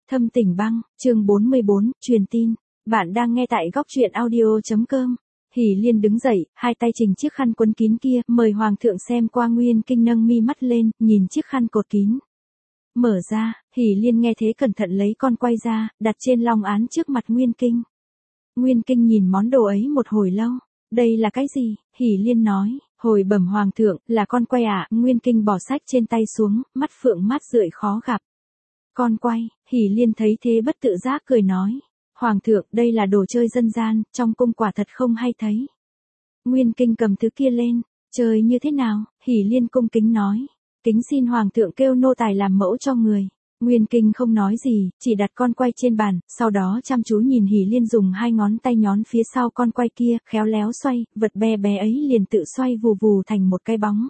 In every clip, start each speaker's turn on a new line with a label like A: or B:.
A: Thâm Tình Băng, chương 44, truyền tin. Bạn đang nghe tại góc truyện audio.com. Hỷ Liên đứng dậy, hai tay chình chiếc khăn quấn kín kia, mời Hoàng thượng xem qua. Nguyên Kinh nâng mi mắt lên, nhìn chiếc khăn cột kín. Mở ra, Hỷ Liên nghe thế cẩn thận lấy con quay ra, đặt trên long án trước mặt Nguyên Kinh. Nguyên Kinh nhìn món đồ ấy một hồi lâu. Đây là cái gì? Hỷ Liên nói, hồi bẩm Hoàng thượng, là con quay ạ. Nguyên Kinh bỏ sách trên tay xuống, mắt phượng mắt rượi khó gặp. Con quay, Hỷ Liên thấy thế bất tự giác cười nói. Hoàng thượng, đây là đồ chơi dân gian, trong cung quả thật không hay thấy. Nguyên Kinh cầm thứ kia lên, chơi như thế nào? Hỷ Liên cung kính nói. Kính xin Hoàng thượng kêu nô tài làm mẫu cho người. Nguyên Kinh không nói gì, chỉ đặt con quay trên bàn, sau đó chăm chú nhìn Hỷ Liên dùng hai ngón tay nhón phía sau con quay kia, khéo léo xoay, vật bé bé ấy liền tự xoay vù vù thành một cái bóng.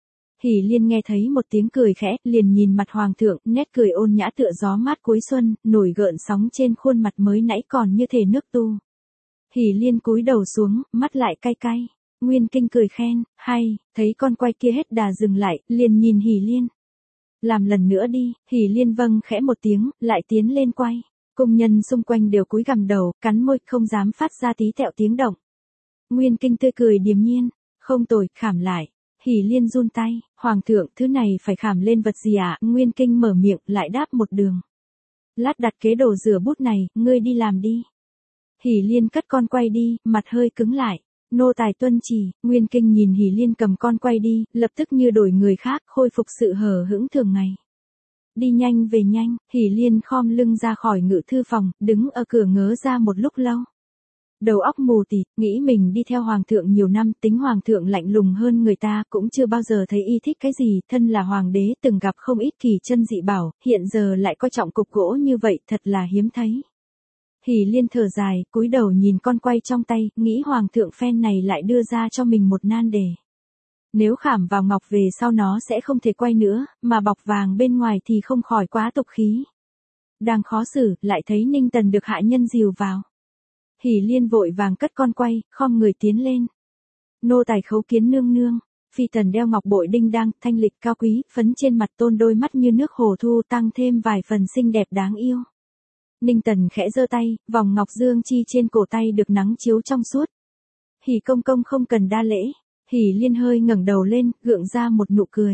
A: Hỷ Liên nghe thấy một tiếng cười khẽ, liền nhìn mặt Hoàng thượng, nét cười ôn nhã tựa gió mát cuối xuân, nổi gợn sóng trên khuôn mặt mới nãy còn như thể nước tu. Hỷ Liên cúi đầu xuống, mắt lại cay cay. Nguyên Kinh cười khen, hay, thấy con quay kia hết đà dừng lại, liền nhìn Hỷ Liên. Làm lần nữa đi. Hỷ Liên vâng khẽ một tiếng, lại tiến lên quay. Cung nhân xung quanh đều cúi gằm đầu, cắn môi, không dám phát ra tí tẹo tiếng động. Nguyên Kinh tươi cười điềm nhiên, không tồi, khảm lại. Hỷ Liên run tay, Hoàng thượng, thứ này phải khảm lên vật gì ạ? Nguyên Kinh mở miệng, lại đáp một đường. Lát đặt kế đồ rửa bút này, ngươi đi làm đi. Hỷ Liên cất con quay đi, mặt hơi cứng lại. Nô tài tuân chỉ. Nguyên Kinh nhìn Hỷ Liên cầm con quay đi, lập tức như đổi người khác, khôi phục sự hờ hững thường ngày. Đi nhanh về nhanh. Hỷ Liên khom lưng ra khỏi ngự thư phòng, đứng ở cửa ngớ ra một lúc lâu. Đầu óc mù tịt, nghĩ mình đi theo Hoàng thượng nhiều năm, tính Hoàng thượng lạnh lùng hơn người ta, cũng chưa bao giờ thấy y thích cái gì, thân là Hoàng đế từng gặp không ít kỳ chân dị bảo, hiện giờ lại coi trọng cục gỗ như vậy, thật là hiếm thấy. Hỷ Liên thở dài, cúi đầu nhìn con quay trong tay, nghĩ Hoàng thượng phen này lại đưa ra cho mình một nan đề. Nếu khảm vào ngọc về sau nó sẽ không thể quay nữa, mà bọc vàng bên ngoài thì không khỏi quá tục khí. Đang khó xử, lại thấy Ninh Tần được hạ nhân dìu vào. Hỷ Liên vội vàng cất con quay, khom người tiến lên. Nô tài khấu kiến nương nương. Phi tần đeo ngọc bội đinh đăng, thanh lịch cao quý, phấn trên mặt tôn đôi mắt như nước hồ thu, tăng thêm vài phần xinh đẹp đáng yêu. Ninh Tần khẽ giơ tay, vòng ngọc dương chi trên cổ tay được nắng chiếu trong suốt. Hỷ công công không cần đa lễ. Hỷ Liên hơi ngẩng đầu lên, gượng ra một nụ cười.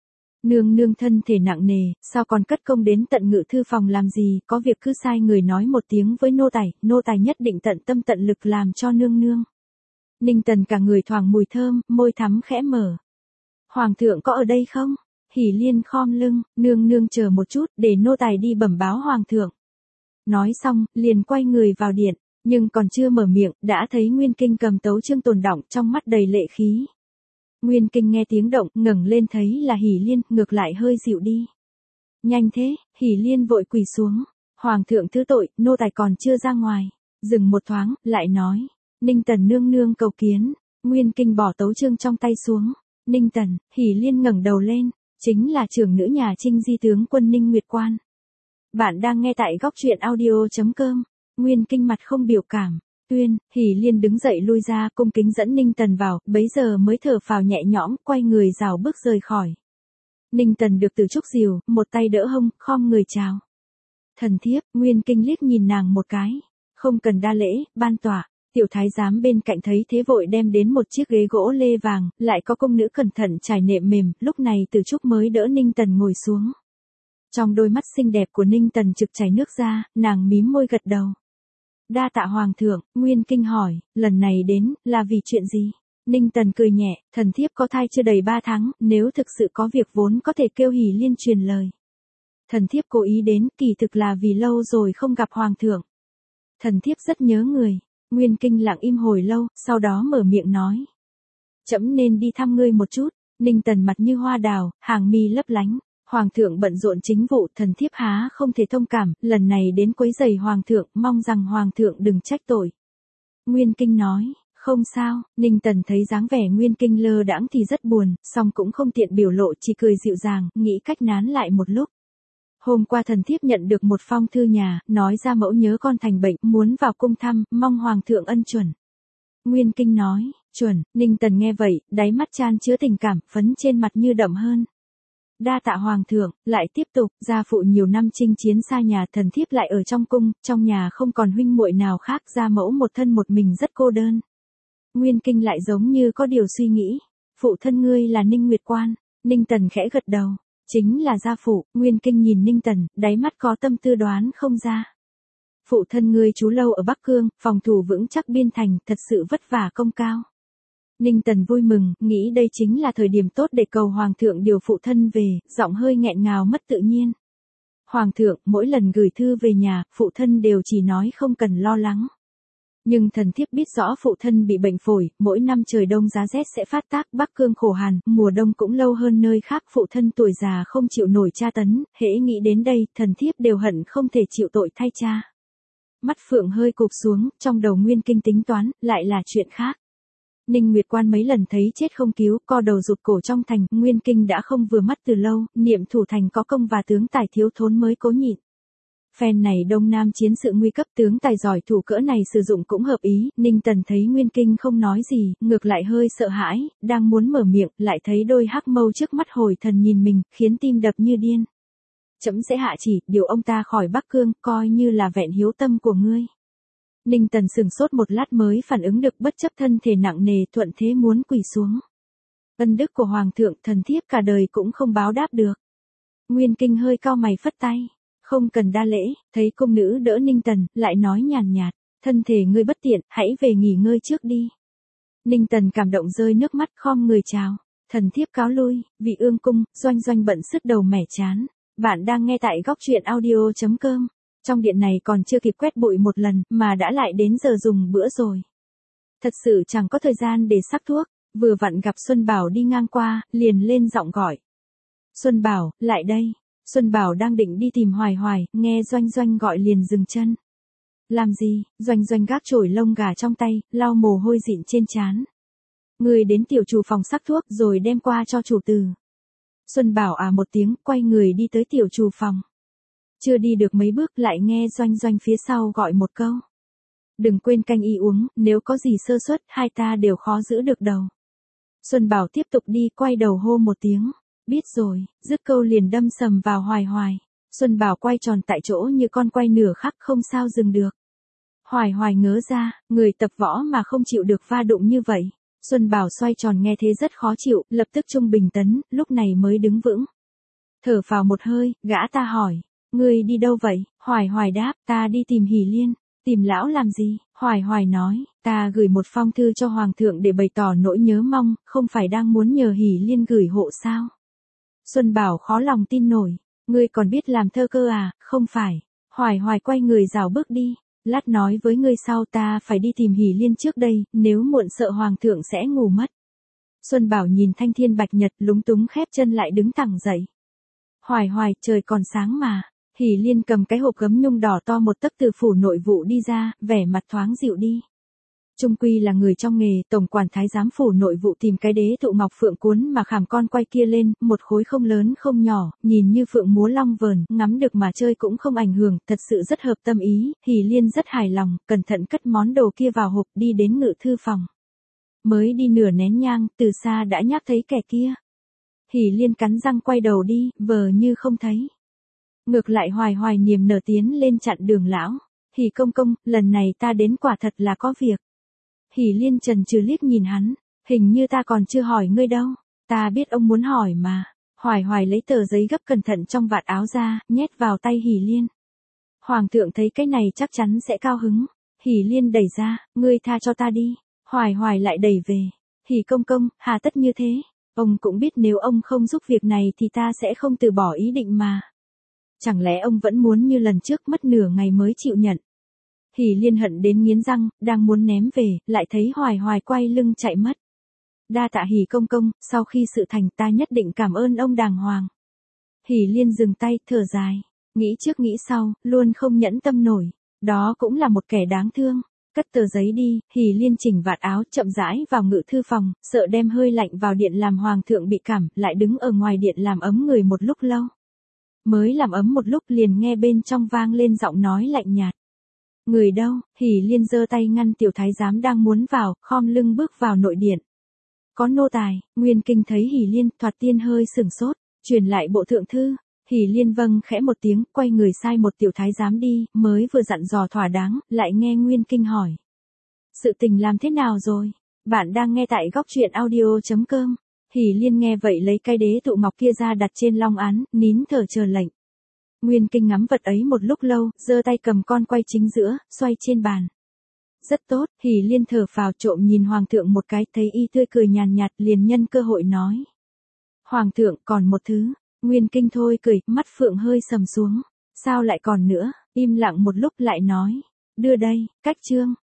A: Nương nương thân thể nặng nề, sao còn cất công đến tận ngự thư phòng làm gì, có việc cứ sai người nói một tiếng với nô tài nhất định tận tâm tận lực làm cho nương nương. Ninh Tần cả người thoảng mùi thơm, môi thắm khẽ mở. Hoàng thượng có ở đây không? Hỷ Liên khom lưng, nương nương chờ một chút, để nô tài đi bẩm báo Hoàng thượng. Nói xong, liền quay người vào điện, nhưng còn chưa mở miệng, đã thấy Nguyên Kinh cầm tấu chương tồn đọng trong mắt đầy lệ khí. Nguyên Kinh nghe tiếng động, ngẩng lên thấy là Hỷ Liên, ngược lại hơi dịu đi. Nhanh thế. Hỷ Liên vội quỳ xuống. Hoàng thượng thứ tội, nô tài còn chưa ra ngoài. Dừng một thoáng, lại nói. Ninh Tần nương nương cầu kiến. Nguyên Kinh bỏ tấu chương trong tay xuống. Ninh Tần. Hỷ Liên ngẩng đầu lên. Chính là trưởng nữ nhà Trinh Di tướng quân Ninh Nguyệt Quan. Bạn đang nghe tại góc truyện audio.com. Nguyên Kinh mặt không biểu cảm. Tuyên. Hỷ Liên đứng dậy lui ra, cung kính dẫn Ninh Tần vào, bấy giờ mới thở phào nhẹ nhõm, quay người rảo bước rời khỏi. Ninh Tần được Từ Trúc dìu, một tay đỡ hông, khom người chào. Thần thiếp. Nguyên Kinh liếc nhìn nàng một cái. Không cần đa lễ, ban tọa. Tiểu thái giám bên cạnh thấy thế vội đem đến một chiếc ghế gỗ lê vàng, lại có công nữ cẩn thận trải nệm mềm, lúc này Từ Trúc mới đỡ Ninh Tần ngồi xuống. Trong đôi mắt xinh đẹp của Ninh Tần trực chảy nước ra, nàng mím môi gật đầu. Đa tạ Hoàng thượng. Nguyên Kinh hỏi, lần này đến, là vì chuyện gì? Ninh Tần cười nhẹ, thần thiếp có thai chưa đầy 3 tháng, nếu thực sự có việc vốn có thể kêu Hỷ Liên truyền lời. Thần thiếp cố ý đến, kỳ thực là vì lâu rồi không gặp Hoàng thượng. Thần thiếp rất nhớ người. Nguyên Kinh lặng im hồi lâu, sau đó mở miệng nói. Trẫm nên đi thăm ngươi một chút. Ninh Tần mặt như hoa đào, hàng mi lấp lánh. Hoàng thượng bận rộn chính vụ, thần thiếp há không thể thông cảm, lần này đến quấy rầy Hoàng thượng, mong rằng Hoàng thượng đừng trách tội. Nguyên Kinh nói, không sao. Ninh Tần thấy dáng vẻ Nguyên Kinh lơ đãng thì rất buồn, song cũng không tiện biểu lộ, chỉ cười dịu dàng, nghĩ cách nán lại một lúc. Hôm qua thần thiếp nhận được một phong thư nhà, nói ra mẫu nhớ con thành bệnh, muốn vào cung thăm, mong Hoàng thượng ân chuẩn. Nguyên Kinh nói, chuẩn. Ninh Tần nghe vậy, đáy mắt chan chứa tình cảm, phấn trên mặt như đậm hơn. Đa tạ hoàng thượng, lại tiếp tục, gia phụ nhiều năm chinh chiến xa nhà, thần thiếp lại ở trong cung, trong nhà không còn huynh muội nào khác, gia mẫu một thân một mình rất cô đơn. Nguyên Kinh lại giống như có điều suy nghĩ. Phụ thân ngươi là Ninh Nguyệt Quan. Ninh Tần khẽ gật đầu. Chính là gia phụ. Nguyên Kinh nhìn Ninh Tần, đáy mắt có tâm tư đoán không ra. Phụ thân ngươi trú lâu ở Bắc Cương, phòng thủ vững chắc biên thành, thật sự vất vả công cao. Ninh Tần vui mừng, nghĩ đây chính là thời điểm tốt để cầu hoàng thượng điều phụ thân về, giọng hơi nghẹn ngào mất tự nhiên. Hoàng thượng, mỗi lần gửi thư về nhà, phụ thân đều chỉ nói không cần lo lắng. Nhưng thần thiếp biết rõ phụ thân bị bệnh phổi, mỗi năm trời đông giá rét sẽ phát tác, Bắc Cương khổ hàn, mùa đông cũng lâu hơn nơi khác, phụ thân tuổi già không chịu nổi tra tấn, hễ nghĩ đến đây, thần thiếp đều hận không thể chịu tội thay cha. Mắt Phượng hơi cụp xuống, trong đầu Nguyên Kinh tính toán, lại là chuyện khác. Ninh Nguyệt Quan mấy lần thấy chết không cứu, co đầu rụt cổ trong thành, Nguyên Kinh đã không vừa mắt từ lâu, niệm thủ thành có công và tướng tài thiếu thốn mới cố nhịn. Phen này Đông Nam chiến sự nguy cấp, tướng tài giỏi thủ cỡ này sử dụng cũng hợp ý, Ninh Tần thấy Nguyên Kinh không nói gì, ngược lại hơi sợ hãi, đang muốn mở miệng, lại thấy đôi hắc mâu trước mắt hồi thần nhìn mình, khiến tim đập như điên. Trẫm sẽ hạ chỉ, điều ông ta khỏi Bắc Cương, coi như là vẹn hiếu tâm của ngươi. Ninh Tần sừng sốt một lát mới phản ứng được, bất chấp thân thể nặng nề, thuận thế muốn quỳ xuống. Ân đức của Hoàng thượng, thần thiếp cả đời cũng không báo đáp được. Nguyên Kinh hơi cau mày phất tay. Không cần đa lễ, thấy cung nữ đỡ Ninh Tần, lại nói nhàn nhạt, thân thể ngươi bất tiện, hãy về nghỉ ngơi trước đi. Ninh Tần cảm động rơi nước mắt, khom người chào. Thần thiếp cáo lui, vị ương cung, Doanh Doanh bận sứt đầu mẻ chán. Bạn đang nghe tại góc truyện audio.com. Trong điện này còn chưa kịp quét bụi một lần, mà đã lại đến giờ dùng bữa rồi. Thật sự chẳng có thời gian để sắc thuốc, vừa vặn gặp Xuân Bảo đi ngang qua, liền lên giọng gọi. Xuân Bảo, lại đây. Xuân Bảo đang định đi tìm Hoài Hoài, nghe Doanh Doanh gọi liền dừng chân. Làm gì? Doanh Doanh gác chổi lông gà trong tay, lau mồ hôi dịn trên trán. Người đến tiểu chủ phòng sắc thuốc rồi đem qua cho chủ tử. Xuân Bảo à một tiếng, quay người đi tới tiểu chủ phòng. Chưa đi được mấy bước lại nghe Doanh Doanh phía sau gọi một câu. Đừng quên canh y uống, nếu có gì sơ suất, hai ta đều khó giữ được đầu. Xuân Bảo tiếp tục đi, quay đầu hô một tiếng. Biết rồi, dứt câu liền đâm sầm vào Hoài Hoài. Xuân Bảo quay tròn tại chỗ như con quay nửa khắc không sao dừng được. Hoài Hoài ngớ ra, người tập võ mà không chịu được va đụng như vậy. Xuân Bảo xoay tròn nghe thế rất khó chịu, lập tức trung bình tấn, lúc này mới đứng vững. Thở phào một hơi, gã ta hỏi, ngươi đi đâu vậy? Hoài Hoài đáp, ta đi tìm Hỷ Liên. Tìm lão làm gì? Hoài Hoài nói, ta gửi một phong thư cho Hoàng thượng để bày tỏ nỗi nhớ mong, không phải đang muốn nhờ Hỷ Liên gửi hộ sao? Xuân Bảo khó lòng tin nổi, ngươi còn biết làm thơ cơ à, không phải. Hoài Hoài quay người rảo bước đi, lát nói với ngươi sau, ta phải đi tìm Hỷ Liên trước đây, nếu muộn sợ Hoàng thượng sẽ ngủ mất. Xuân Bảo nhìn thanh thiên bạch nhật lúng túng khép chân lại đứng thẳng dậy. Hoài Hoài, trời còn sáng mà. Hỷ Liên cầm cái hộp gấm nhung đỏ to một tấc từ phủ nội vụ đi ra, vẻ mặt thoáng dịu đi. Trung quy là người trong nghề, tổng quản thái giám phủ nội vụ tìm cái đế thụ ngọc phượng cuốn mà khảm con quay kia lên, một khối không lớn không nhỏ, nhìn như phượng múa long vờn, ngắm được mà chơi cũng không ảnh hưởng, thật sự rất hợp tâm ý. Hỷ Liên rất hài lòng, cẩn thận cất món đồ kia vào hộp, đi đến ngự thư phòng. Mới đi nửa nén nhang, từ xa đã nhắc thấy kẻ kia. Hỷ Liên cắn răng quay đầu đi, vờ như không thấy. Ngược lại Hoài Hoài niềm nở tiến lên chặn đường lão. Hỷ công công, lần này ta đến quả thật là có việc. Hỷ Liên chần chừ liếc nhìn hắn, hình như ta còn chưa hỏi ngươi đâu, ta biết ông muốn hỏi mà. Hoài Hoài lấy tờ giấy gấp cẩn thận trong vạt áo ra, nhét vào tay Hỷ Liên. Hoàng thượng thấy cái này chắc chắn sẽ cao hứng. Hỷ Liên đẩy ra, ngươi tha cho ta đi. Hoài Hoài lại đẩy về. Hỷ công công, hà tất như thế, ông cũng biết nếu ông không giúp việc này thì ta sẽ không từ bỏ ý định mà. Chẳng lẽ ông vẫn muốn như lần trước mất nửa ngày mới chịu nhận? Hỷ Liên hận đến nghiến răng, đang muốn ném về, lại thấy Hoài Hoài quay lưng chạy mất. Đa tạ Hỷ công công, sau khi sự thành ta nhất định cảm ơn ông đàng hoàng. Hỷ Liên dừng tay, thở dài, nghĩ trước nghĩ sau, luôn không nhẫn tâm nổi, đó cũng là một kẻ đáng thương. Cất tờ giấy đi, Hỷ Liên chỉnh vạt áo, chậm rãi vào ngự thư phòng, sợ đem hơi lạnh vào điện làm Hoàng thượng bị cảm, lại đứng ở ngoài điện làm ấm người một lúc lâu. Mới làm ấm một lúc liền nghe bên trong vang lên giọng nói lạnh nhạt. Người đâu? Hỷ Liên giơ tay ngăn tiểu thái giám đang muốn vào, khom lưng bước vào nội điện. Có nô tài. Nguyên Kinh thấy Hỷ Liên, thoạt tiên hơi sửng sốt, Truyền lại bộ thượng thư. Hỷ Liên vâng khẽ một tiếng, quay người sai một tiểu thái giám đi, mới vừa dặn dò thỏa đáng, lại nghe Nguyên Kinh hỏi. Sự tình làm thế nào rồi? Bạn đang nghe tại góc truyện audio.com. Hỷ Liên nghe vậy lấy cái đế tụ ngọc kia ra đặt trên long án, nín thở chờ lệnh. Nguyên Kinh ngắm vật ấy một lúc lâu, giơ tay cầm con quay chính giữa, xoay trên bàn. Rất tốt, Hỷ Liên thở phào trộm nhìn Hoàng thượng một cái, thấy y tươi cười nhàn nhạt, liền nhân cơ hội nói. Hoàng thượng, còn một thứ. Nguyên Kinh thôi cười, mắt phượng hơi sầm xuống. Sao lại còn nữa? Im lặng một lúc lại nói. Đưa đây, cách chương.